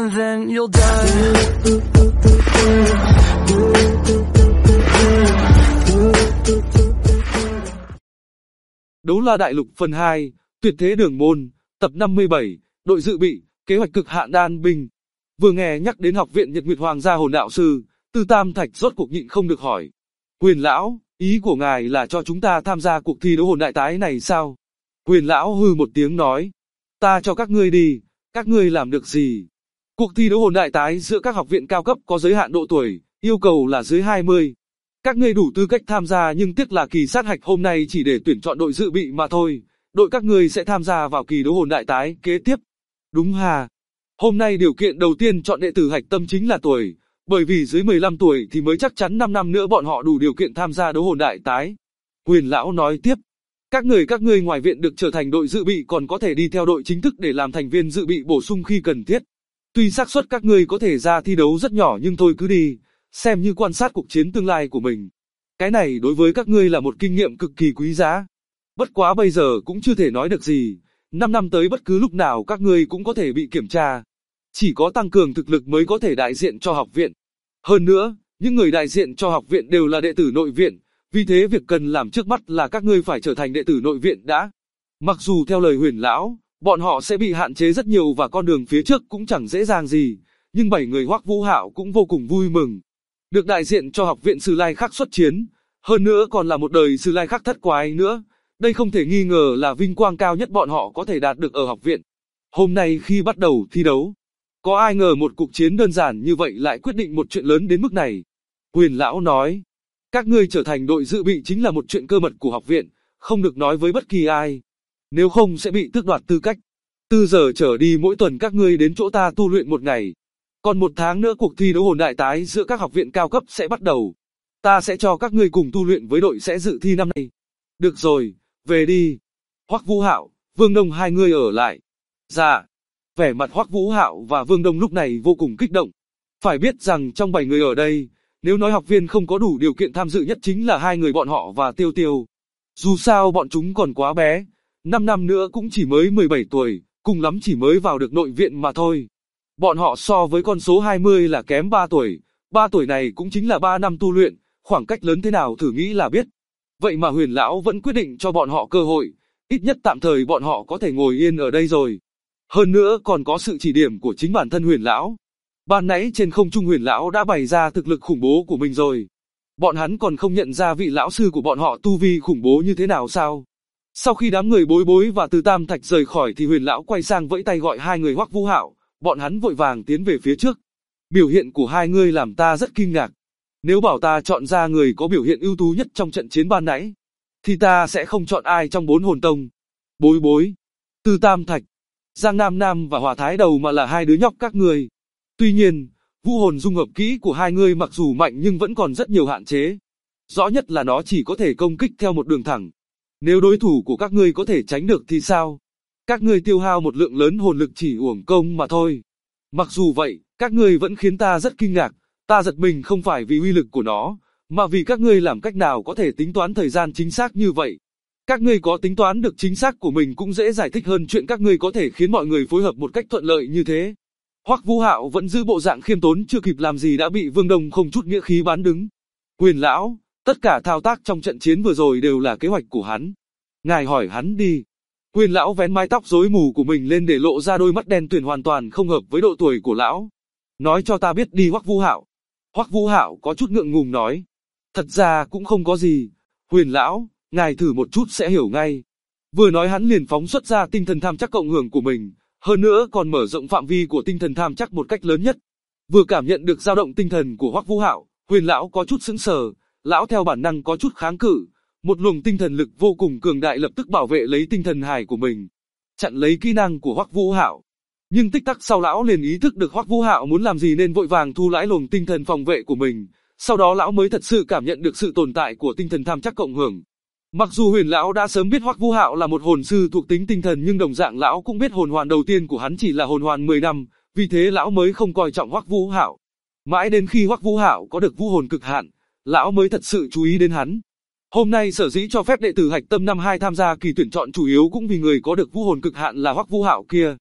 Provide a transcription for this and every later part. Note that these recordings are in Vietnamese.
and then you'll die. Đấu la đại lục phần 2, tuyệt thế đường môn, tập 57, đội dự bị, kế hoạch cực hạn đan binh. Vừa nghe nhắc đến học viện Nhật Nguyệt Hoàng gia hồn đạo sư, Tư Tam Thạch rốt cuộc nhịn không được hỏi. Huyền lão, ý của ngài là cho chúng ta tham gia cuộc thi đấu hồn đại tái này sao? Huyền lão hừ một tiếng nói. Ta cho các ngươi đi, các ngươi làm được gì? Cuộc thi đấu hồn đại tái giữa các học viện cao cấp có giới hạn độ tuổi, yêu cầu là dưới 20. Các ngươi đủ tư cách tham gia nhưng tiếc là kỳ sát hạch hôm nay chỉ để tuyển chọn đội dự bị mà thôi. Đội các ngươi sẽ tham gia vào kỳ đấu hồn đại tái kế tiếp. Đúng hà. Hôm nay điều kiện đầu tiên chọn đệ tử hạch tâm chính là tuổi, bởi vì dưới 15 tuổi thì mới chắc chắn 5 năm nữa bọn họ đủ điều kiện tham gia đấu hồn đại tái. Huyền lão nói tiếp. Các ngươi ngoài viện được trở thành đội dự bị còn có thể đi theo đội chính thức để làm thành viên dự bị bổ sung khi cần thiết. Tuy xác suất các ngươi có thể ra thi đấu rất nhỏ nhưng thôi cứ đi, xem như quan sát cuộc chiến tương lai của mình. Cái này đối với các ngươi là một kinh nghiệm cực kỳ quý giá. Bất quá bây giờ cũng chưa thể nói được gì, 5 năm tới bất cứ lúc nào các ngươi cũng có thể bị kiểm tra. Chỉ có tăng cường thực lực mới có thể đại diện cho học viện. Hơn nữa, những người đại diện cho học viện đều là đệ tử nội viện, vì thế việc cần làm trước mắt là các ngươi phải trở thành đệ tử nội viện đã. Mặc dù theo lời Huyền lão, bọn họ sẽ bị hạn chế rất nhiều và con đường phía trước cũng chẳng dễ dàng gì, nhưng 7 người Hoắc Vũ Hạo cũng vô cùng vui mừng. Được đại diện cho học viện Sử Lai Khắc xuất chiến, hơn nữa còn là một đời Sử Lai Khắc thất quái nữa. Đây không thể nghi ngờ là vinh quang cao nhất bọn họ có thể đạt được ở học viện. Hôm nay khi bắt đầu thi đấu, có ai ngờ một cuộc chiến đơn giản như vậy lại quyết định một chuyện lớn đến mức này. Huyền lão nói, các ngươi trở thành đội dự bị chính là một chuyện cơ mật của học viện, không được nói với bất kỳ ai. Nếu không sẽ bị tước đoạt tư cách. Từ giờ trở đi mỗi tuần các ngươi đến chỗ ta tu luyện một ngày. Còn 1 tháng nữa cuộc thi đấu hồn đại tái giữa các học viện cao cấp sẽ bắt đầu. Ta sẽ cho các ngươi cùng tu luyện với đội sẽ dự thi năm nay. Được rồi, về đi. Hoắc Vũ Hạo, Vương Đông hai người ở lại. Dạ. Vẻ mặt Hoắc Vũ Hạo và Vương Đông lúc này vô cùng kích động. Phải biết rằng trong 7 người ở đây, nếu nói học viên không có đủ điều kiện tham dự nhất chính là 2 người bọn họ và Tiêu Tiêu. Dù sao bọn chúng còn quá bé, 5 năm nữa cũng chỉ mới 17 tuổi, cùng lắm chỉ mới vào được nội viện mà thôi. Bọn họ so với con số 20 là kém 3 tuổi, 3 tuổi này cũng chính là 3 năm tu luyện, khoảng cách lớn thế nào thử nghĩ là biết. Vậy mà Huyền lão vẫn quyết định cho bọn họ cơ hội, ít nhất tạm thời bọn họ có thể ngồi yên ở đây rồi. Hơn nữa còn có sự chỉ điểm của chính bản thân Huyền lão. Ban nãy trên không trung Huyền lão đã bày ra thực lực khủng bố của mình rồi. Bọn hắn còn không nhận ra vị lão sư của bọn họ tu vi khủng bố như thế nào sao? Sau khi đám người Bối Bối và Từ Tam Thạch rời khỏi thì Huyền lão quay sang vẫy tay gọi 2 người Hoắc Vũ Hạo, bọn hắn vội vàng tiến về phía trước. Biểu hiện của 2 người làm ta rất kinh ngạc. Nếu bảo ta chọn ra người có biểu hiện ưu tú nhất trong trận chiến ban nãy, thì ta sẽ không chọn ai trong 4 hồn tông. Bối Bối, Từ Tam Thạch, Giang Nam Nam và Hỏa Thái Đầu mà là 2 đứa nhóc các người. Tuy nhiên, vũ hồn dung hợp kỹ của 2 người mặc dù mạnh nhưng vẫn còn rất nhiều hạn chế. Rõ nhất là nó chỉ có thể công kích theo một đường thẳng. Nếu đối thủ của các ngươi có thể tránh được thì sao? Các ngươi tiêu hao một lượng lớn hồn lực chỉ uổng công mà thôi. Mặc dù vậy, các ngươi vẫn khiến ta rất kinh ngạc. Ta giật mình không phải vì uy lực của nó, mà vì các ngươi làm cách nào có thể tính toán thời gian chính xác như vậy. Các ngươi có tính toán được chính xác của mình cũng dễ giải thích hơn chuyện các ngươi có thể khiến mọi người phối hợp một cách thuận lợi như thế. Hoắc Vũ Hạo vẫn giữ bộ dạng khiêm tốn chưa kịp làm gì đã bị Vương Đông không chút nghĩa khí bán đứng. Huyền lão, tất cả thao tác trong trận chiến vừa rồi đều là kế hoạch của hắn. Ngài hỏi hắn đi. Huyền lão vén mái tóc rối mù của mình lên để lộ ra đôi mắt đen tuyền hoàn toàn không hợp với độ tuổi của lão. Nói cho ta biết đi Hoắc Vũ Hạo. Hoắc Vũ Hạo có chút ngượng ngùng nói. Thật ra cũng không có gì. Huyền lão, ngài thử một chút sẽ hiểu ngay. Vừa nói hắn liền phóng xuất ra tinh thần tham chắc cộng hưởng của mình, hơn nữa còn mở rộng phạm vi của tinh thần tham chắc một cách lớn nhất. Vừa cảm nhận được dao động tinh thần của Hoắc Vũ Hạo, Huyền lão có chút sững sờ, lão theo bản năng có chút kháng cự. Một luồng tinh thần lực vô cùng cường đại lập tức bảo vệ lấy tinh thần hài của mình, chặn lấy kỹ năng của Hoắc Vũ Hạo. Nhưng tích tắc sau lão liền ý thức được Hoắc Vũ Hạo muốn làm gì nên vội vàng thu lại luồng tinh thần phòng vệ của mình. Sau đó lão mới thật sự cảm nhận được sự tồn tại của tinh thần tham chắc cộng hưởng. Mặc dù Huyền lão đã sớm biết Hoắc Vũ Hạo là một hồn sư thuộc tính tinh thần nhưng đồng dạng lão cũng biết hồn hoàn đầu tiên của hắn chỉ là hồn hoàn 10 năm, vì thế lão mới không coi trọng Hoắc Vũ Hạo. Mãi đến khi Hoắc Vũ Hạo có được vũ hồn cực hạn, lão mới thật sự chú ý đến hắn. Hôm nay sở dĩ cho phép đệ tử hạch tâm năm 2 tham gia kỳ tuyển chọn chủ yếu cũng vì người có được vũ hồn cực hạn là Hoắc Vũ Hạo kia.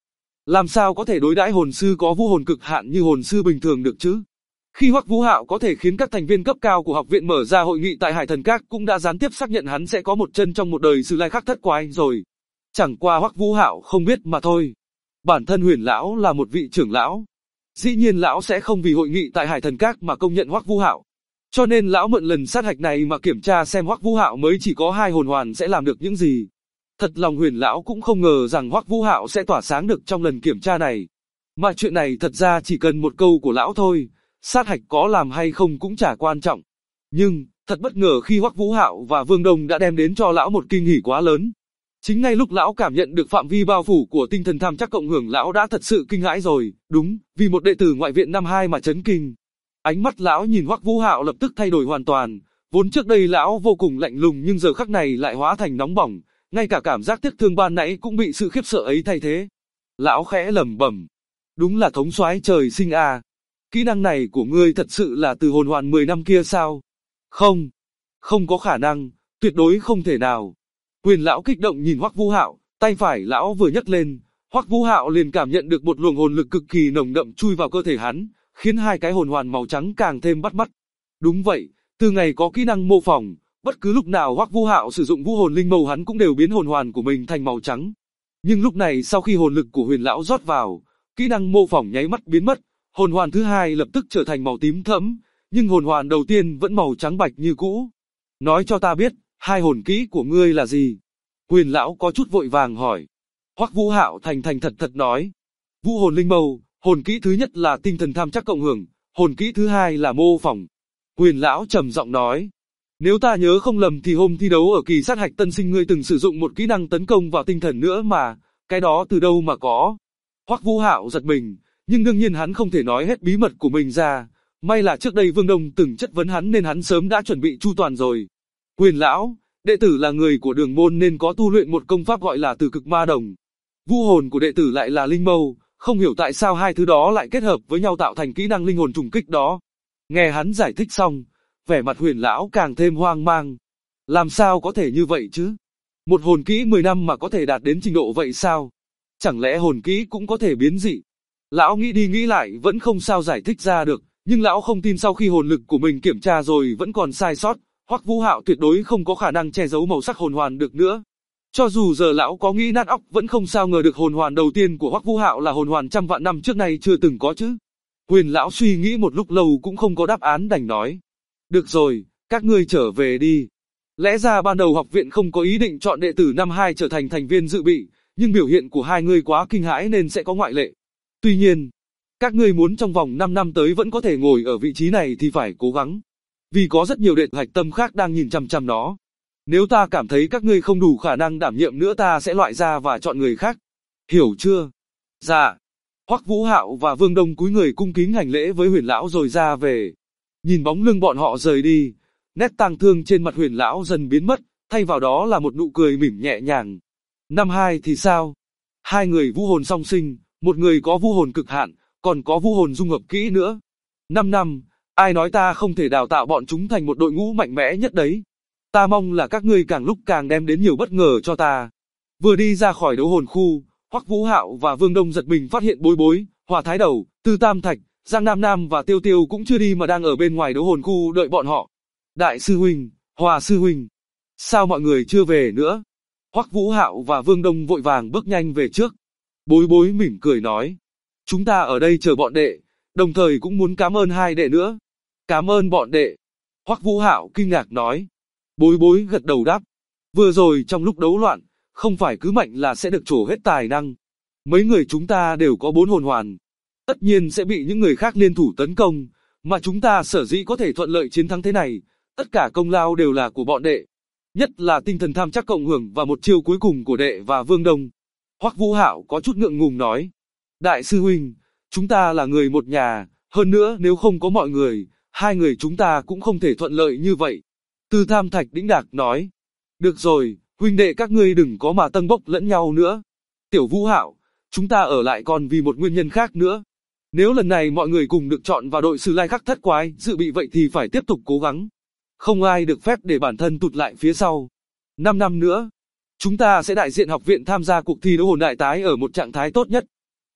Làm sao có thể đối đãi hồn sư có vũ hồn cực hạn như hồn sư bình thường được chứ? Khi Hoắc Vũ Hạo có thể khiến các thành viên cấp cao của học viện mở ra hội nghị tại Hải Thần Các cũng đã gián tiếp xác nhận hắn sẽ có một chân trong một đời Sử Lai Khắc thất quái rồi. Chẳng qua Hoắc Vũ Hạo không biết mà thôi. Bản thân Huyền lão là một vị trưởng lão. Dĩ nhiên lão sẽ không vì hội nghị tại Hải Thần Các mà công nhận Hoắc Vũ Hạo. Cho nên lão mượn lần sát hạch này mà kiểm tra xem Hoắc Vũ Hạo mới chỉ có 2 hồn hoàn sẽ làm được những gì. Thật lòng Huyền lão cũng không ngờ rằng Hoắc Vũ Hạo sẽ tỏa sáng được trong lần kiểm tra này. Mà chuyện này thật ra chỉ cần một câu của lão thôi, sát hạch có làm hay không cũng chả quan trọng. Nhưng, thật bất ngờ khi Hoắc Vũ Hạo và Vương Đông đã đem đến cho lão một kinh hỉ quá lớn. Chính ngay lúc lão cảm nhận được phạm vi bao phủ của tinh thần tham chắc cộng hưởng, lão đã thật sự kinh hãi rồi, đúng, vì một đệ tử ngoại viện năm 2 mà chấn kinh. Ánh mắt lão nhìn Hoắc Vũ Hạo lập tức thay đổi hoàn toàn, vốn trước đây lão vô cùng lạnh lùng nhưng giờ khắc này lại hóa thành nóng bỏng, ngay cả cảm giác tiếc thương ban nãy cũng bị sự khiếp sợ ấy thay thế. Lão khẽ lẩm bẩm, đúng là thống soái trời sinh à. Kỹ năng này của ngươi thật sự là từ hồn hoàn 10 năm kia sao? Không, không có khả năng, tuyệt đối không thể nào. Huyền lão kích động nhìn Hoắc Vũ Hạo, tay phải lão vừa nhấc lên, Hoắc Vũ Hạo liền cảm nhận được một luồng hồn lực cực kỳ nồng đậm chui vào cơ thể hắn, khiến 2 cái hồn hoàn màu trắng càng thêm bắt mắt. Đúng vậy, từ ngày có kỹ năng mô phỏng, bất cứ lúc nào Hoắc Vũ Hạo sử dụng vũ hồn linh mâu hắn cũng đều biến hồn hoàn của mình thành màu trắng. Nhưng lúc này sau khi hồn lực của Huyền lão rót vào, kỹ năng mô phỏng nháy mắt biến mất, hồn hoàn thứ 2 lập tức trở thành màu tím thẫm, nhưng hồn hoàn đầu tiên vẫn màu trắng bạch như cũ. Nói cho ta biết, 2 hồn kỹ của ngươi là gì? Huyền lão có chút vội vàng hỏi. Hoắc Vũ Hạo thành thành thật thật nói. Vũ hồn linh mâu, hồn kỹ thứ nhất là tinh thần tham chắc cộng hưởng, hồn kỹ thứ 2 là mô phỏng. Huyền lão trầm giọng nói. Nếu ta nhớ không lầm thì hôm thi đấu ở kỳ sát hạch tân sinh ngươi từng sử dụng một kỹ năng tấn công vào tinh thần nữa mà, cái đó từ đâu mà có? Hoắc Vũ Hạo giật mình, nhưng đương nhiên hắn không thể nói hết bí mật của mình ra. May là trước đây Vương Đông từng chất vấn hắn nên hắn sớm đã chuẩn bị chu toàn rồi. Huyền lão, đệ tử là người của đường môn nên có tu luyện một công pháp gọi là Từ Cực Ma Đồng. Vũ hồn của đệ tử lại là linh mâu, không hiểu tại sao 2 thứ đó lại kết hợp với nhau tạo thành kỹ năng linh hồn trùng kích đó. Nghe hắn giải thích xong, vẻ mặt Huyền lão càng thêm hoang mang. Làm sao có thể như vậy chứ? Một hồn kỹ 10 năm mà có thể đạt đến trình độ vậy sao? Chẳng lẽ hồn kỹ cũng có thể biến dị? Lão nghĩ đi nghĩ lại vẫn không sao giải thích ra được, nhưng lão không tin sau khi hồn lực của mình kiểm tra rồi vẫn còn sai sót, Hoắc Vũ Hạo tuyệt đối không có khả năng che giấu màu sắc hồn hoàn được nữa. Cho dù giờ lão có nghĩ nát óc vẫn không sao ngờ được hồn hoàn đầu tiên của Hoắc Vũ Hạo là hồn hoàn trăm vạn năm trước nay chưa từng có chứ. Huyền lão suy nghĩ một lúc lâu cũng không có đáp án đành nói. Được rồi, các ngươi trở về đi. Lẽ ra ban đầu học viện không có ý định chọn đệ tử năm 2 trở thành thành viên dự bị, nhưng biểu hiện của 2 người quá kinh hãi nên sẽ có ngoại lệ. Tuy nhiên, các ngươi muốn trong vòng 5 năm tới vẫn có thể ngồi ở vị trí này thì phải cố gắng. Vì có rất nhiều đệ tử hạch tâm khác đang nhìn chằm chằm nó. Nếu ta cảm thấy các ngươi không đủ khả năng đảm nhiệm nữa ta sẽ loại ra và chọn người khác. Hiểu chưa? Dạ. Hoắc Vũ Hạo và Vương Đông cúi người cung kính hành lễ với Huyền lão rồi ra về. Nhìn bóng lưng bọn họ rời đi, nét tang thương trên mặt Huyền lão dần biến mất, thay vào đó là một nụ cười mỉm nhẹ nhàng. Năm 2 thì sao? 2 người vũ hồn song sinh, một người có vũ hồn cực hạn, còn có vũ hồn dung hợp kỹ nữa. 5 năm, ai nói ta không thể đào tạo bọn chúng thành một đội ngũ mạnh mẽ nhất đấy. Ta mong là các ngươi càng lúc càng đem đến nhiều bất ngờ cho ta. Vừa đi ra khỏi đấu hồn khu, Hoắc Vũ Hạo và Vương Đông giật mình phát hiện Bối Bối, Hỏa Thái Đầu, Tư Tam Thạch, Giang Nam Nam và Tiêu Tiêu cũng chưa đi mà đang ở bên ngoài đấu hồn khu đợi bọn họ. Đại sư huynh, Hòa sư huynh, sao mọi người chưa về nữa? Hoắc Vũ Hạo và Vương Đông vội vàng bước nhanh về trước. Bối Bối mỉm cười nói, chúng ta ở đây chờ bọn đệ, đồng thời cũng muốn cảm ơn 2 đệ nữa. Cảm ơn bọn đệ. Hoắc Vũ Hạo kinh ngạc nói. Bối Bối gật đầu đáp. Vừa rồi trong lúc đấu loạn, không phải cứ mạnh là sẽ được trổ hết tài năng. Mấy người chúng ta đều có 4 hồn hoàn. Tất nhiên sẽ bị những người khác liên thủ tấn công, mà chúng ta sở dĩ có thể thuận lợi chiến thắng thế này, tất cả công lao đều là của bọn đệ. Nhất là tinh thần tham chắc cộng hưởng và một chiêu cuối cùng của đệ và Vương Đông. Hoắc Vũ Hạo có chút ngượng ngùng nói. Đại sư huynh, chúng ta là người một nhà, hơn nữa nếu không có mọi người, 2 người chúng ta cũng không thể thuận lợi như vậy. Tư Tam Thạch đĩnh đạc nói. Được rồi, huynh đệ các ngươi đừng có mà tâng bốc lẫn nhau nữa. Tiểu Vũ Hạo, chúng ta ở lại còn vì một nguyên nhân khác nữa. Nếu lần này mọi người cùng được chọn vào đội Sử Lai Khắc thất quái dự bị vậy thì phải tiếp tục cố gắng. Không ai được phép để bản thân tụt lại phía sau. 5 năm nữa, chúng ta sẽ đại diện học viện tham gia cuộc thi đấu hồn đại tái ở một trạng thái tốt nhất.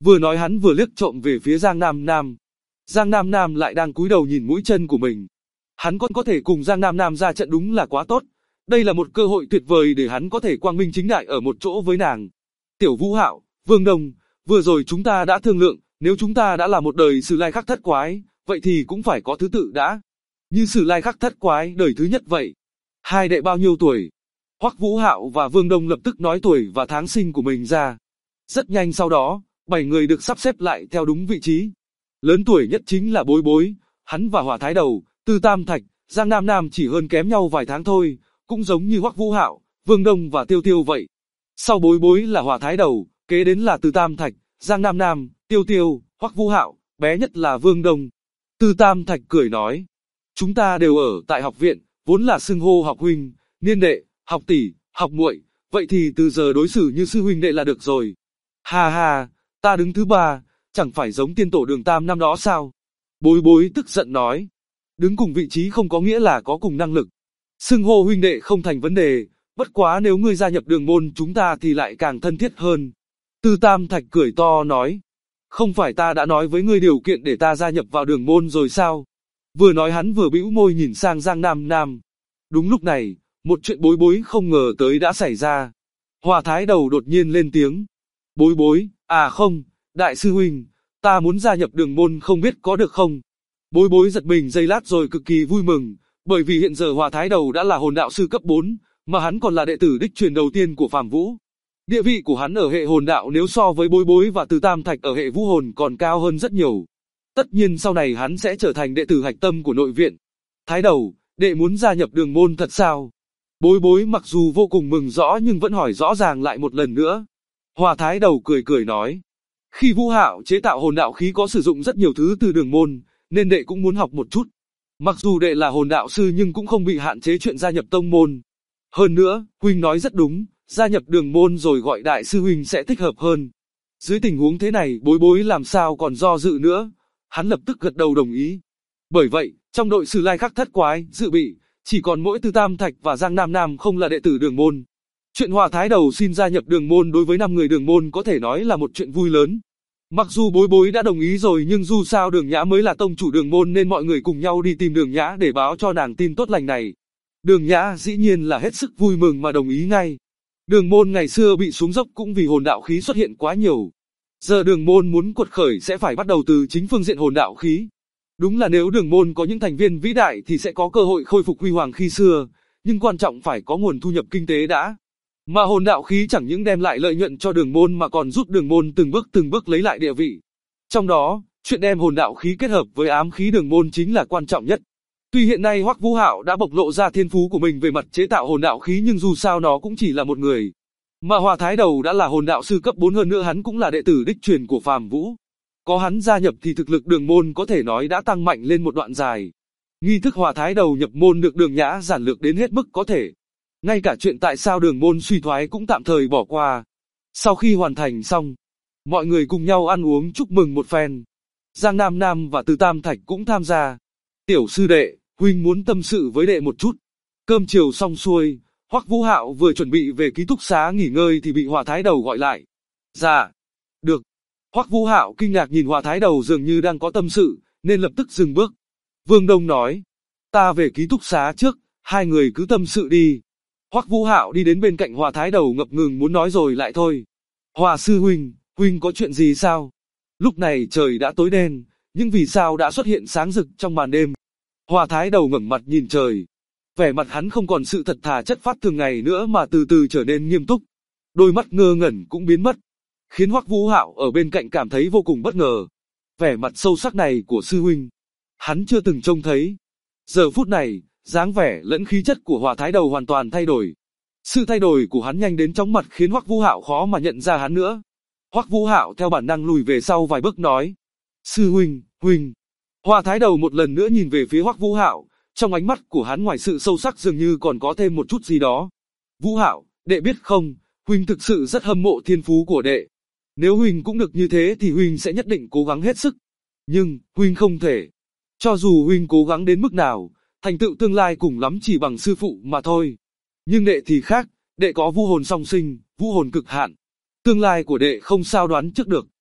Vừa nói hắn vừa liếc trộm về phía Giang Nam Nam. Giang Nam Nam lại đang cúi đầu nhìn mũi chân của mình. Hắn còn có thể cùng Giang Nam Nam ra trận đúng là quá tốt. Đây là một cơ hội tuyệt vời để hắn có thể quang minh chính đại ở một chỗ với nàng. Tiểu Vũ Hạo, Vương Đông, vừa rồi chúng ta đã thương lượng, nếu chúng ta đã là một đời Sử Lai Khắc Thất Quái, vậy thì cũng phải có thứ tự đã. Như Sử Lai Khắc Thất Quái đời thứ nhất vậy. Hai đệ bao nhiêu tuổi? Hoắc Vũ Hạo và Vương Đông lập tức nói tuổi và tháng sinh của mình ra. Rất nhanh sau đó, 7 người được sắp xếp lại theo đúng vị trí. Lớn tuổi nhất chính là Bối Bối, hắn và Hỏa Thái Đầu, Tư Tam Thạch, Giang Nam Nam chỉ hơn kém nhau vài tháng thôi, cũng giống như Hoắc Vũ Hạo, Vương Đông và Tiêu Tiêu vậy. Sau Bối Bối là Hỏa Thái Đầu, kế đến là Tư Tam Thạch, Giang Nam Nam, Tiêu Tiêu, Hoắc Vũ Hạo, bé nhất là Vương Đông. Tư Tam Thạch cười nói, chúng ta đều ở tại học viện, vốn là xưng hô học huynh, niên đệ, học tỷ, học muội, vậy thì từ giờ đối xử như sư huynh đệ là được rồi. Ha ha, ta đứng thứ ba, chẳng phải giống tiên tổ Đường Tam năm đó sao? Bối Bối tức giận nói, đứng cùng vị trí không có nghĩa là có cùng năng lực. Xưng hô huynh đệ không thành vấn đề, bất quá nếu ngươi gia nhập Đường môn chúng ta thì lại càng thân thiết hơn. Tư Tam Thạch cười to nói, không phải ta đã nói với ngươi điều kiện để ta gia nhập vào Đường môn rồi sao? Vừa nói hắn vừa bĩu môi nhìn sang Giang Nam Nam. Đúng lúc này, một chuyện Bối Bối không ngờ tới đã xảy ra. Hỏa Thái Đầu đột nhiên lên tiếng. Bối Bối, à không, đại sư huynh, ta muốn gia nhập Đường môn không biết có được không? Bối Bối giật mình giây lát rồi cực kỳ vui mừng, bởi vì hiện giờ Hỏa Thái Đầu đã là hồn đạo sư cấp 4, mà hắn còn là đệ tử đích truyền đầu tiên của Phàm Vũ. Địa vị của hắn ở hệ hồn đạo nếu so với Bối Bối và Từ Tam Thạch ở hệ vũ hồn còn cao hơn rất nhiều. Tất nhiên sau này hắn sẽ trở thành đệ tử hạch tâm của nội viện. Thái Đầu, đệ muốn gia nhập Đường môn thật sao? Bối Bối mặc dù vô cùng mừng rõ nhưng vẫn hỏi rõ ràng lại một lần nữa. Hỏa Thái Đầu cười cười nói, khi Vũ Hạo chế tạo hồn đạo khí có sử dụng rất nhiều thứ từ Đường môn, nên đệ cũng muốn học một chút. Mặc dù đệ là hồn đạo sư nhưng cũng không bị hạn chế chuyện gia nhập tông môn. Hơn nữa, huynh nói rất đúng, gia nhập Đường môn rồi gọi đại sư huynh sẽ thích hợp hơn. Dưới tình huống thế này Bối Bối làm sao còn do dự nữa, hắn lập tức gật đầu đồng ý. Bởi vậy, trong đội Sử Lai Khắc Thất Quái, dự bị, chỉ còn mỗi Tư Tam Thạch và Giang Nam Nam không là đệ tử Đường môn. Chuyện Hỏa Thái Đầu xin gia nhập Đường môn đối với 5 người Đường môn có thể nói là một chuyện vui lớn. Mặc dù Bối Bối đã đồng ý rồi nhưng dù sao Đường Nhã mới là tông chủ Đường môn nên mọi người cùng nhau đi tìm Đường Nhã để báo cho nàng tin tốt lành này. Đường Nhã dĩ nhiên là hết sức vui mừng mà đồng ý ngay. Đường môn ngày xưa bị xuống dốc cũng vì hồn đạo khí xuất hiện quá nhiều. Giờ Đường môn muốn quật khởi sẽ phải bắt đầu từ chính phương diện hồn đạo khí. Đúng là nếu Đường môn có những thành viên vĩ đại thì sẽ có cơ hội khôi phục huy hoàng khi xưa, nhưng quan trọng phải có nguồn thu nhập kinh tế đã. Mà hồn đạo khí chẳng những đem lại lợi nhuận cho Đường môn mà còn giúp Đường môn từng bước lấy lại địa vị. Trong đó, chuyện đem hồn đạo khí kết hợp với ám khí Đường môn chính là quan trọng nhất. Tuy hiện nay Hoắc Vũ Hạo đã bộc lộ ra thiên phú của mình về mặt chế tạo hồn đạo khí nhưng dù sao nó cũng chỉ là một người. Mà Hỏa Thái Đầu đã là hồn đạo sư cấp 4 hơn nữa hắn cũng là đệ tử đích truyền của Phàm Vũ. Có hắn gia nhập thì thực lực Đường môn có thể nói đã tăng mạnh lên một đoạn dài. Nghi thức Hỏa Thái Đầu nhập môn được Đường Nhã giản lược đến hết mức có thể. Ngay cả chuyện tại sao Đường môn suy thoái cũng tạm thời bỏ qua. Sau khi hoàn thành xong, mọi người cùng nhau ăn uống chúc mừng một phen. Giang Nam Nam và Từ Tam Thạch cũng tham gia. Tiểu sư đệ, huynh muốn tâm sự với đệ một chút. Cơm chiều xong xuôi, Hoắc Vũ Hạo vừa chuẩn bị về ký túc xá nghỉ ngơi thì bị Hỏa Thái Đầu gọi lại. Dạ, được. Hoắc Vũ Hạo kinh ngạc nhìn Hỏa Thái Đầu dường như đang có tâm sự, nên lập tức dừng bước. Vương Đông nói, ta về ký túc xá trước, hai người cứ tâm sự đi. Hoắc Vũ Hạo đi đến bên cạnh Hỏa Thái Đầu ngập ngừng muốn nói rồi lại thôi. Hỏa sư huynh, huynh có chuyện gì sao? Lúc này trời đã tối đen, nhưng vì sao đã xuất hiện sáng rực trong màn đêm? Hỏa Thái Đầu ngẩng mặt nhìn trời. Vẻ mặt hắn không còn sự thật thà chất phác thường ngày nữa mà từ từ trở nên nghiêm túc. Đôi mắt ngơ ngẩn cũng biến mất, khiến Hoắc Vũ Hạo ở bên cạnh cảm thấy vô cùng bất ngờ. Vẻ mặt sâu sắc này của sư huynh, hắn chưa từng trông thấy. Giờ phút này, dáng vẻ lẫn khí chất của Hỏa Thái Đầu hoàn toàn thay đổi. Sự thay đổi của hắn nhanh đến chóng mặt khiến Hoắc Vũ Hạo khó mà nhận ra hắn nữa. Hoắc Vũ Hạo theo bản năng lùi về sau vài bước nói: "Sư huynh, huynh." Hỏa Thái Đầu một lần nữa nhìn về phía Hoắc Vũ Hạo, trong ánh mắt của hắn ngoài sự sâu sắc dường như còn có thêm một chút gì đó. "Vũ Hạo, đệ biết không, huynh thực sự rất hâm mộ thiên phú của đệ. Nếu huynh cũng được như thế thì huynh sẽ nhất định cố gắng hết sức. Nhưng, huynh không thể. Cho dù huynh cố gắng đến mức nào, thành tựu tương lai cùng lắm chỉ bằng sư phụ mà thôi. Nhưng đệ thì khác, đệ có vũ hồn song sinh, vũ hồn cực hạn. Tương lai của đệ không sao đoán trước được.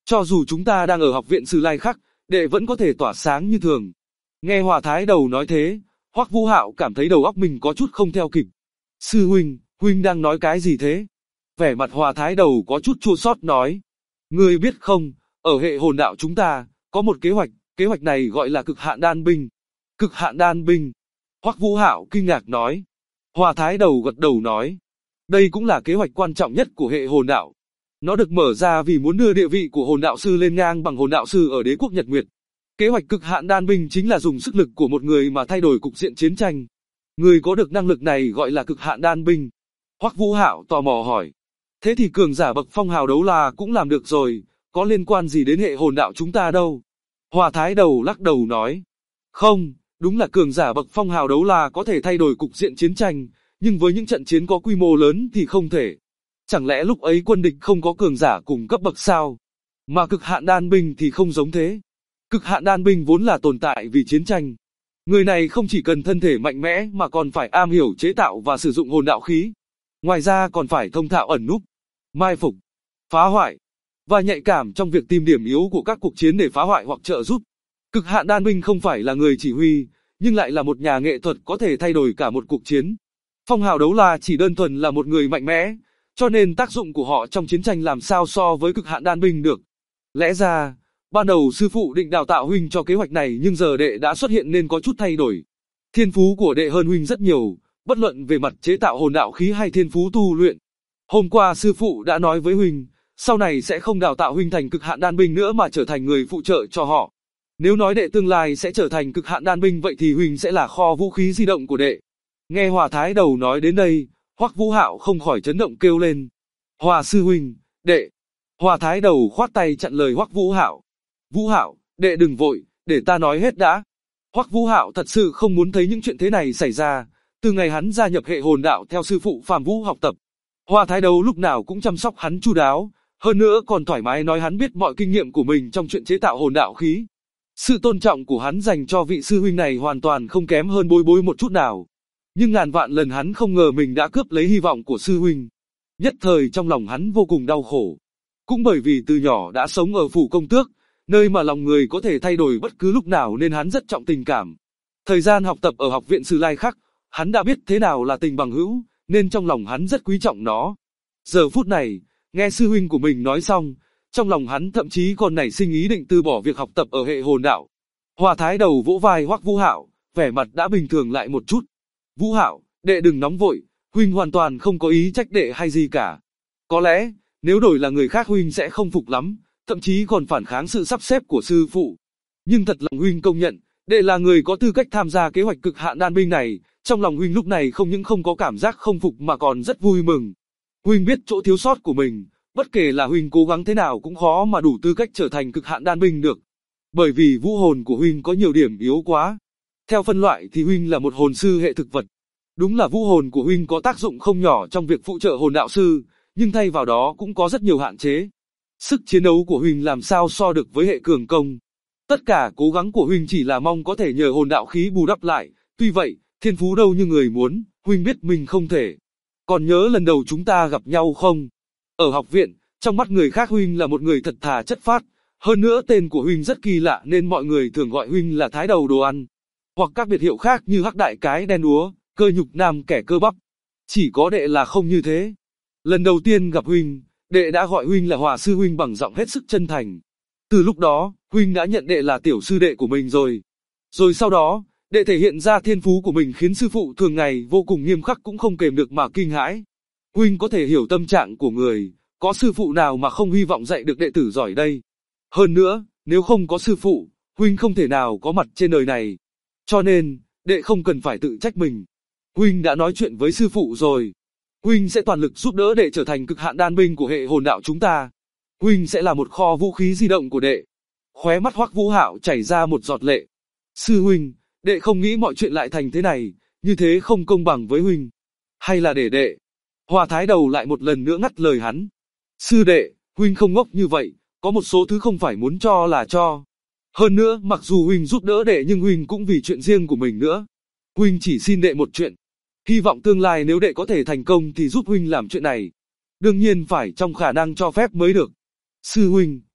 Cho dù chúng ta đang ở học viện Sử Lai Khắc, đệ vẫn có thể tỏa sáng như thường. Nghe Hòa Thái Đầu nói thế, Hoắc Vũ Hạo cảm thấy đầu óc mình có chút không theo kịp. Sư huynh, huynh đang nói cái gì thế? Vẻ mặt Hòa Thái Đầu có chút chua xót nói. Ngươi biết không, ở hệ hồn đạo chúng ta, có một kế hoạch này gọi là cực hạn đan binh. Cực hạn đan binh. Hoắc Vũ Hạo kinh ngạc nói. Hòa Thái Đầu gật đầu nói. Đây cũng là kế hoạch quan trọng nhất của hệ hồn đạo. Nó được mở ra vì muốn đưa địa vị của hồn đạo sư lên ngang bằng hồn đạo sư ở đế quốc Nhật Nguyệt. Kế hoạch cực hạn đan binh chính là dùng sức lực của một người mà thay đổi cục diện chiến tranh. Người có được năng lực này gọi là cực hạn đan binh. Hoắc Vũ Hạo tò mò hỏi. Thế thì cường giả bậc phong hào đấu la cũng làm được rồi, có liên quan gì đến hệ hồn đạo chúng ta đâu? Hòa Thái Đầu lắc đầu nói. Không, đúng là cường giả bậc phong hào đấu la có thể thay đổi cục diện chiến tranh, nhưng với những trận chiến có quy mô lớn thì không thể. Chẳng lẽ lúc ấy quân địch không có cường giả cùng cấp bậc sao? Mà cực hạn đan binh thì không giống thế. Cực hạn đan binh vốn là tồn tại vì chiến tranh. Người này không chỉ cần thân thể mạnh mẽ mà còn phải am hiểu chế tạo và sử dụng hồn đạo khí. Ngoài ra còn phải thông thạo ẩn núp, mai phục, phá hoại, và nhạy cảm trong việc tìm điểm yếu của các cuộc chiến để phá hoại hoặc trợ giúp. Cực hạn đan binh không phải là người chỉ huy, nhưng lại là một nhà nghệ thuật có thể thay đổi cả một cuộc chiến. Phong hào đấu la chỉ đơn thuần là một người mạnh mẽ, cho nên tác dụng của họ trong chiến tranh làm sao so với cực hạn đan binh được. Lẽ ra, ban đầu sư phụ định đào tạo huynh cho kế hoạch này nhưng giờ đệ đã xuất hiện nên có chút thay đổi. Thiên phú của đệ hơn huynh rất nhiều, bất luận về mặt chế tạo hồn đạo khí hay thiên phú tu luyện. Hôm qua sư phụ đã nói với huynh, sau này sẽ không đào tạo huynh thành cực hạn đan binh nữa mà trở thành người phụ trợ cho họ. Nếu nói đệ tương lai sẽ trở thành cực hạn đan binh vậy thì huynh sẽ là kho vũ khí di động của đệ. Nghe Hòa Thái Đầu nói đến đây, Hoắc Vũ Hạo không khỏi chấn động kêu lên. Hòa sư huynh, đệ. Hòa Thái Đầu khoát tay chặn lời Hoắc Vũ Hạo. Vũ Hạo, đệ đừng vội, để ta nói hết đã. Hoắc Vũ Hạo thật sự không muốn thấy những chuyện thế này xảy ra. Từ ngày hắn gia nhập hệ hồn đạo theo sư phụ Phạm Vũ học tập, Hòa Thái Đầu lúc nào cũng chăm sóc hắn chu đáo, hơn nữa còn thoải mái nói hắn biết mọi kinh nghiệm của mình trong chuyện chế tạo hồn đạo khí. Sự tôn trọng của hắn dành cho vị sư huynh này hoàn toàn không kém hơn Bối Bối một chút nào. Nhưng ngàn vạn lần hắn không ngờ mình đã cướp lấy hy vọng của sư huynh. Nhất thời trong lòng hắn vô cùng đau khổ. Cũng bởi vì từ nhỏ đã sống ở phủ công tước, nơi mà lòng người có thể thay đổi bất cứ lúc nào nên hắn rất trọng tình cảm. Thời gian học tập ở học viện Sử Lai Khắc, hắn đã biết thế nào là tình bằng hữu, nên trong lòng hắn rất quý trọng nó. Giờ phút này, nghe sư huynh của mình nói xong, trong lòng hắn thậm chí còn nảy sinh ý định từ bỏ việc học tập ở hệ hồn đạo. Hòa Thái Đầu vỗ vai Hoắc Vũ Hạo, vẻ mặt đã bình thường lại một chút. Vũ Hạo, đệ đừng nóng vội, huynh hoàn toàn không có ý trách đệ hay gì cả. Có lẽ, nếu đổi là người khác huynh sẽ không phục lắm, thậm chí còn phản kháng sự sắp xếp của sư phụ. Nhưng thật lòng huynh công nhận, đệ là người có tư cách tham gia kế hoạch cực hạn đan binh này, trong lòng huynh lúc này không những không có cảm giác không phục mà còn rất vui mừng. Huynh biết chỗ thiếu sót của mình, bất kể là huynh cố gắng thế nào cũng khó mà đủ tư cách trở thành cực hạn đan binh được. Bởi vì vũ hồn của huynh có nhiều điểm yếu quá. Theo phân loại thì huynh là một hồn sư hệ thực vật. Đúng là vũ hồn của huynh có tác dụng không nhỏ trong việc phụ trợ hồn đạo sư, nhưng thay vào đó cũng có rất nhiều hạn chế. Sức chiến đấu của huynh làm sao so được với hệ cường công. Tất cả cố gắng của huynh chỉ là mong có thể nhờ hồn đạo khí bù đắp lại, tuy vậy, thiên phú đâu như người muốn, huynh biết mình không thể. Còn nhớ lần đầu chúng ta gặp nhau không? Ở học viện, trong mắt người khác huynh là một người thật thà chất phác, hơn nữa tên của huynh rất kỳ lạ nên mọi người thường gọi huynh là Thái Đầu đồ ăn, hoặc các biệt hiệu khác như Hắc Đại Cái Đen Úa, Cơ Nhục Nam Kẻ Cơ Bắp. Chỉ có đệ là không như thế. Lần đầu tiên gặp huynh, đệ đã gọi huynh là Hòa sư huynh bằng giọng hết sức chân thành. Từ lúc đó, huynh đã nhận đệ là tiểu sư đệ của mình rồi. Rồi sau đó, đệ thể hiện ra thiên phú của mình khiến sư phụ thường ngày vô cùng nghiêm khắc cũng không kềm được mà kinh hãi. Huynh có thể hiểu tâm trạng của người, có sư phụ nào mà không hy vọng dạy được đệ tử giỏi đây. Hơn nữa, nếu không có sư phụ, huynh không thể nào có mặt trên đời này. Cho nên, đệ không cần phải tự trách mình. Huynh đã nói chuyện với sư phụ rồi. Huynh sẽ toàn lực giúp đỡ đệ trở thành cực hạn đan binh của hệ hồn đạo chúng ta. Huynh sẽ là một kho vũ khí di động của đệ. Khóe mắt Hoắc Vũ Hạo chảy ra một giọt lệ. Sư huynh, đệ không nghĩ mọi chuyện lại thành thế này, như thế không công bằng với huynh. Hay là để đệ? Hòa Thái Đầu lại một lần nữa ngắt lời hắn. Sư đệ, huynh không ngốc như vậy, có một số thứ không phải muốn cho là cho. Hơn nữa, mặc dù huynh giúp đỡ đệ nhưng huynh cũng vì chuyện riêng của mình nữa. Huynh chỉ xin đệ một chuyện. Hy vọng tương lai nếu đệ có thể thành công thì giúp huynh làm chuyện này. Đương nhiên phải trong khả năng cho phép mới được. Sư huynh,